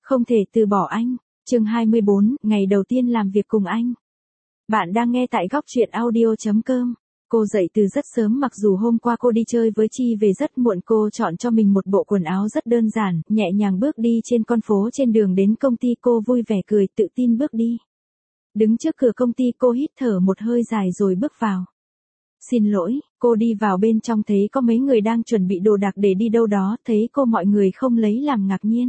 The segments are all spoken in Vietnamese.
Không thể từ bỏ anh. Chương 24, ngày đầu tiên làm việc cùng anh. Bạn đang nghe tại góc truyện audio.com. Cô dậy từ rất sớm, mặc dù hôm qua cô đi chơi với Chi về rất muộn. Cô chọn cho mình một bộ quần áo rất đơn giản, nhẹ nhàng bước đi trên con phố. Trên đường đến công ty cô vui vẻ cười, tự tin bước đi. Đứng trước cửa công ty, cô hít thở một hơi dài rồi bước vào. Xin lỗi, cô đi vào bên trong thấy có mấy người đang chuẩn bị đồ đạc để đi đâu đó. Thấy cô mọi người không lấy làm ngạc nhiên.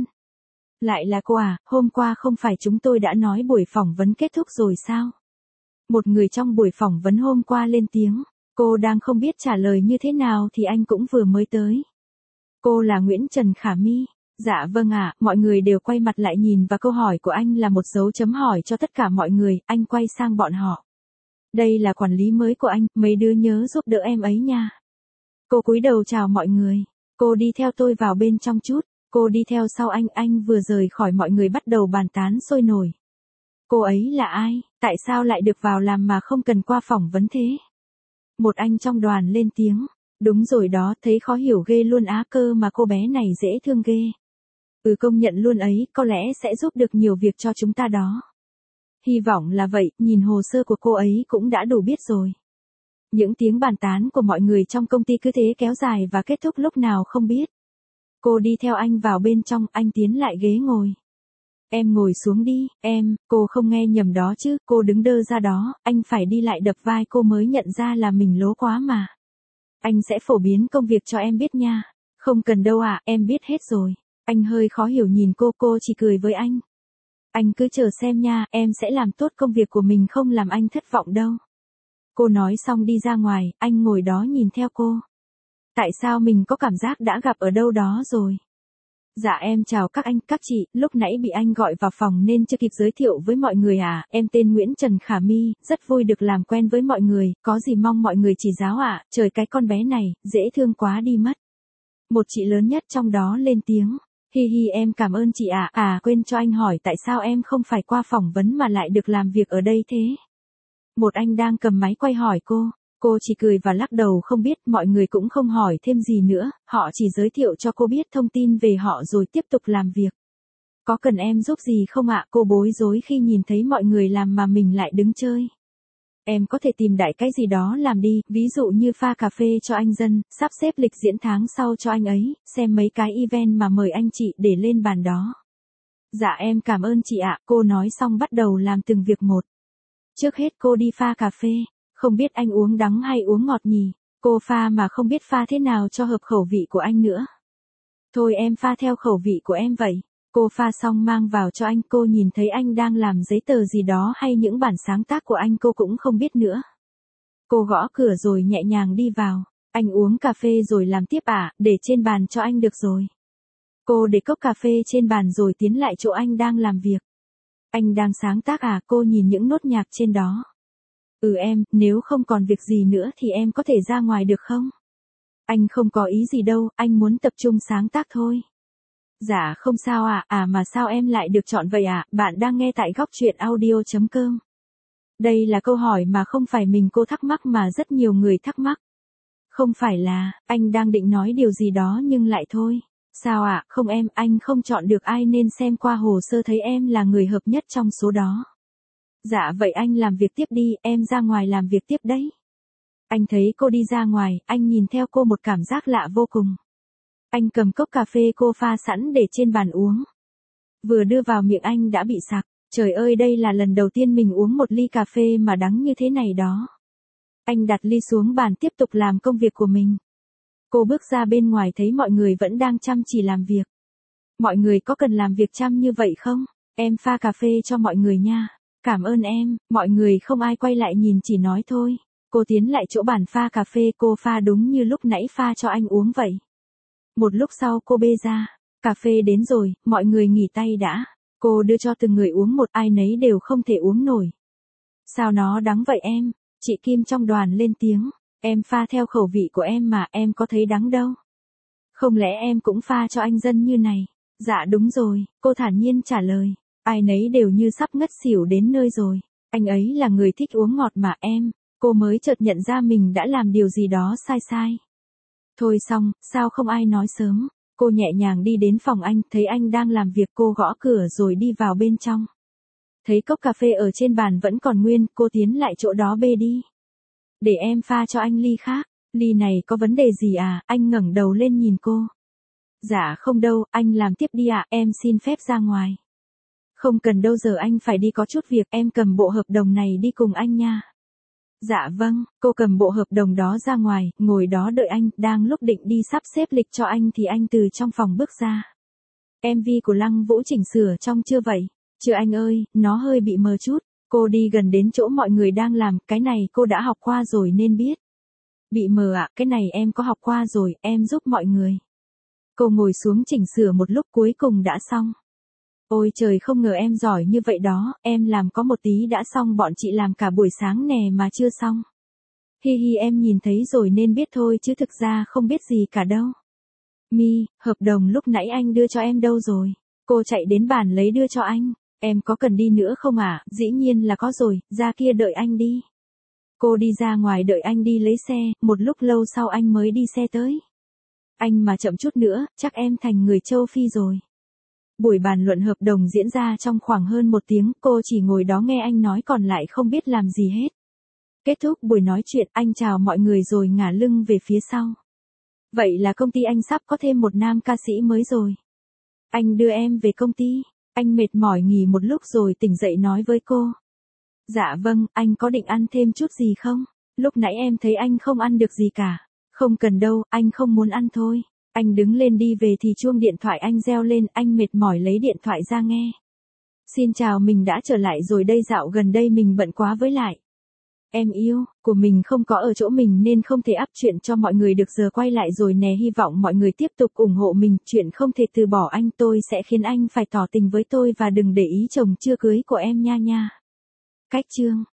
Lại là cô à, hôm qua không phải chúng tôi đã nói buổi phỏng vấn kết thúc rồi sao? Một người trong buổi phỏng vấn hôm qua lên tiếng. Cô đang không biết trả lời như thế nào thì anh cũng vừa mới tới. Cô là Nguyễn Trần Khả My. Dạ vâng ạ, mọi người đều quay mặt lại nhìn, và câu hỏi của anh là một dấu chấm hỏi cho tất cả mọi người. Anh quay sang bọn họ. Đây là quản lý mới của anh, mấy đứa nhớ giúp đỡ em ấy nha. Cô cúi đầu chào mọi người. Cô đi theo tôi vào bên trong chút. Cô đi theo sau anh vừa rời khỏi mọi người bắt đầu bàn tán sôi nổi. Cô ấy là ai, tại sao lại được vào làm mà không cần qua phỏng vấn thế? Một anh trong đoàn lên tiếng. Đúng rồi đó, thấy khó hiểu ghê luôn á, cơ mà cô bé này dễ thương ghê. Công nhận luôn ấy, có lẽ sẽ giúp được nhiều việc cho chúng ta đó. Hy vọng là vậy, nhìn hồ sơ của cô ấy cũng đã đủ biết rồi. Những tiếng bàn tán của mọi người trong công ty cứ thế kéo dài và kết thúc lúc nào không biết. Cô đi theo anh vào bên trong, anh tiến lại ghế ngồi. Em ngồi xuống đi, cô không nghe nhầm đó chứ, cô đứng đơ ra đó, anh phải đi lại đập vai cô mới nhận ra là mình lố quá mà. Anh sẽ phổ biến công việc cho em biết nha. Không cần đâu ạ, em biết hết rồi. Anh hơi khó hiểu nhìn cô chỉ cười với anh. Anh cứ chờ xem nha, em sẽ làm tốt công việc của mình, không làm anh thất vọng đâu. Cô nói xong đi ra ngoài, anh ngồi đó nhìn theo cô. Tại sao mình có cảm giác đã gặp ở đâu đó rồi? Dạ em chào các anh, các chị, lúc nãy bị anh gọi vào phòng nên chưa kịp giới thiệu với mọi người à. Em tên Nguyễn Trần Khả My, rất vui được làm quen với mọi người, có gì mong mọi người chỉ giáo ạ. Trời, cái con bé này, dễ thương quá đi mất. Một chị lớn nhất trong đó lên tiếng. Hi hi, em cảm ơn chị ạ. Quên cho anh hỏi, tại sao em không phải qua phỏng vấn mà lại được làm việc ở đây thế? Một anh đang cầm máy quay hỏi cô. Cô chỉ cười và lắc đầu không biết, mọi người cũng không hỏi thêm gì nữa, họ chỉ giới thiệu cho cô biết thông tin về họ rồi tiếp tục làm việc. Có cần em giúp gì không ạ? Cô bối rối khi nhìn thấy mọi người làm mà mình lại đứng chơi. Em có thể tìm đại cái gì đó làm đi, ví dụ như pha cà phê cho anh Dân, sắp xếp lịch diễn tháng sau cho anh ấy, xem mấy cái event mà mời anh chị để lên bàn đó. Dạ em cảm ơn chị ạ, cô nói xong bắt đầu làm từng việc một. Trước hết cô đi pha cà phê. Không biết anh uống đắng hay uống ngọt nhỉ? Cô pha mà không biết pha thế nào cho hợp khẩu vị của anh nữa. Thôi em pha theo khẩu vị của em vậy. Cô pha xong mang vào cho anh, cô nhìn thấy anh đang làm giấy tờ gì đó hay những bản sáng tác của anh cô cũng không biết nữa. Cô gõ cửa rồi nhẹ nhàng đi vào. Anh uống cà phê rồi làm tiếp ạ, để trên bàn cho anh được rồi. Cô để cốc cà phê trên bàn rồi tiến lại chỗ anh đang làm việc. Anh đang sáng tác à? Cô nhìn những nốt nhạc trên đó. Nếu không còn việc gì nữa thì em có thể ra ngoài được không? Anh không có ý gì đâu, anh muốn tập trung sáng tác thôi. Dạ không sao ạ, mà sao em lại được chọn vậy ạ? Bạn đang nghe tại góc truyện audio.com. Đây là câu hỏi mà không phải mình cô thắc mắc mà rất nhiều người thắc mắc. Không phải là, anh đang định nói điều gì đó nhưng lại thôi. Sao ạ? Không anh không chọn được ai nên xem qua hồ sơ thấy em là người hợp nhất trong số đó. Dạ vậy anh làm việc tiếp đi, em ra ngoài làm việc tiếp đấy. Anh thấy cô đi ra ngoài, anh nhìn theo cô một cảm giác lạ vô cùng. Anh cầm cốc cà phê cô pha sẵn để trên bàn uống. Vừa đưa vào miệng anh đã bị sặc. Trời ơi, đây là lần đầu tiên mình uống một ly cà phê mà đắng như thế này đó. Anh đặt ly xuống bàn tiếp tục làm công việc của mình. Cô bước ra bên ngoài thấy mọi người vẫn đang chăm chỉ làm việc. Mọi người có cần làm việc chăm như vậy không? Em pha cà phê cho mọi người nha. Cảm ơn em, mọi người không ai quay lại nhìn, chỉ nói thôi. Cô tiến lại chỗ bàn pha cà phê, cô pha đúng như lúc nãy pha cho anh uống vậy. Một lúc sau cô bê ra, cà phê đến rồi, mọi người nghỉ tay đã. Cô đưa cho từng người uống một, ai nấy đều không thể uống nổi. Sao nó đắng vậy em? Chị Kim trong đoàn lên tiếng. Em pha theo khẩu vị của em mà, em có thấy đắng đâu. Không lẽ em cũng pha cho anh Dân như này? Dạ đúng rồi, cô thản nhiên trả lời. Ai nấy đều như sắp ngất xỉu đến nơi rồi. Anh ấy là người thích uống ngọt mà em. Cô mới chợt nhận ra mình đã làm điều gì đó sai. Thôi xong, sao không ai nói sớm? Cô nhẹ nhàng đi đến phòng anh, thấy anh đang làm việc, cô gõ cửa rồi đi vào bên trong. Thấy cốc cà phê ở trên bàn vẫn còn nguyên, cô tiến lại chỗ đó bê đi. Để em pha cho anh ly khác. Ly này có vấn đề gì à? Anh ngẩng đầu lên nhìn cô. Dạ không đâu, anh làm tiếp đi ạ, em xin phép ra ngoài. Không cần đâu, giờ anh phải đi có chút việc, em cầm bộ hợp đồng này đi cùng anh nha. Dạ vâng, cô cầm bộ hợp đồng đó ra ngoài, ngồi đó đợi anh, đang lúc định đi sắp xếp lịch cho anh thì anh từ trong phòng bước ra. MV của Lăng Vũ chỉnh sửa trong chưa vậy? Chưa anh ơi, nó hơi bị mờ chút. Cô đi gần đến chỗ mọi người đang làm, cái này cô đã học qua rồi nên biết. Bị mờ ạ, cái này em có học qua rồi, em giúp mọi người. Cô ngồi xuống chỉnh sửa một lúc cuối cùng đã xong. Ôi trời, không ngờ em giỏi như vậy đó, em làm có một tí đã xong, bọn chị làm cả buổi sáng nè mà chưa xong. Hi hi, em nhìn thấy rồi nên biết thôi chứ thực ra không biết gì cả đâu. Mi, hợp đồng lúc nãy anh đưa cho em đâu rồi? Cô chạy đến bàn lấy đưa cho anh. Em có cần đi nữa không ạ? Dĩ nhiên là có rồi, ra kia đợi anh đi. Cô đi ra ngoài đợi anh đi lấy xe, một lúc lâu sau anh mới đi xe tới. Anh mà chậm chút nữa, chắc em thành người châu Phi rồi. Buổi bàn luận hợp đồng diễn ra trong khoảng hơn 1 tiếng, cô chỉ ngồi đó nghe anh nói còn lại không biết làm gì hết. Kết thúc buổi nói chuyện, anh chào mọi người rồi ngả lưng về phía sau. Vậy là công ty anh sắp có thêm một nam ca sĩ mới rồi. Anh đưa em về công ty. Anh mệt mỏi nghỉ một lúc rồi tỉnh dậy nói với cô. Dạ vâng, anh có định ăn thêm chút gì không? Lúc nãy em thấy anh không ăn được gì cả. Không cần đâu, anh không muốn ăn thôi. Anh đứng lên đi về thì chuông điện thoại anh reo lên, anh mệt mỏi lấy điện thoại ra nghe. Xin chào, mình đã trở lại rồi đây, dạo gần đây mình bận quá với lại. Em yêu, của mình không có ở chỗ mình nên không thể up chuyện cho mọi người được, giờ quay lại rồi nè, hy vọng mọi người tiếp tục ủng hộ mình, chuyện không thể từ bỏ anh, tôi sẽ khiến anh phải tỏ tình với tôi và đừng để ý chồng chưa cưới của em nha nha. Cách chương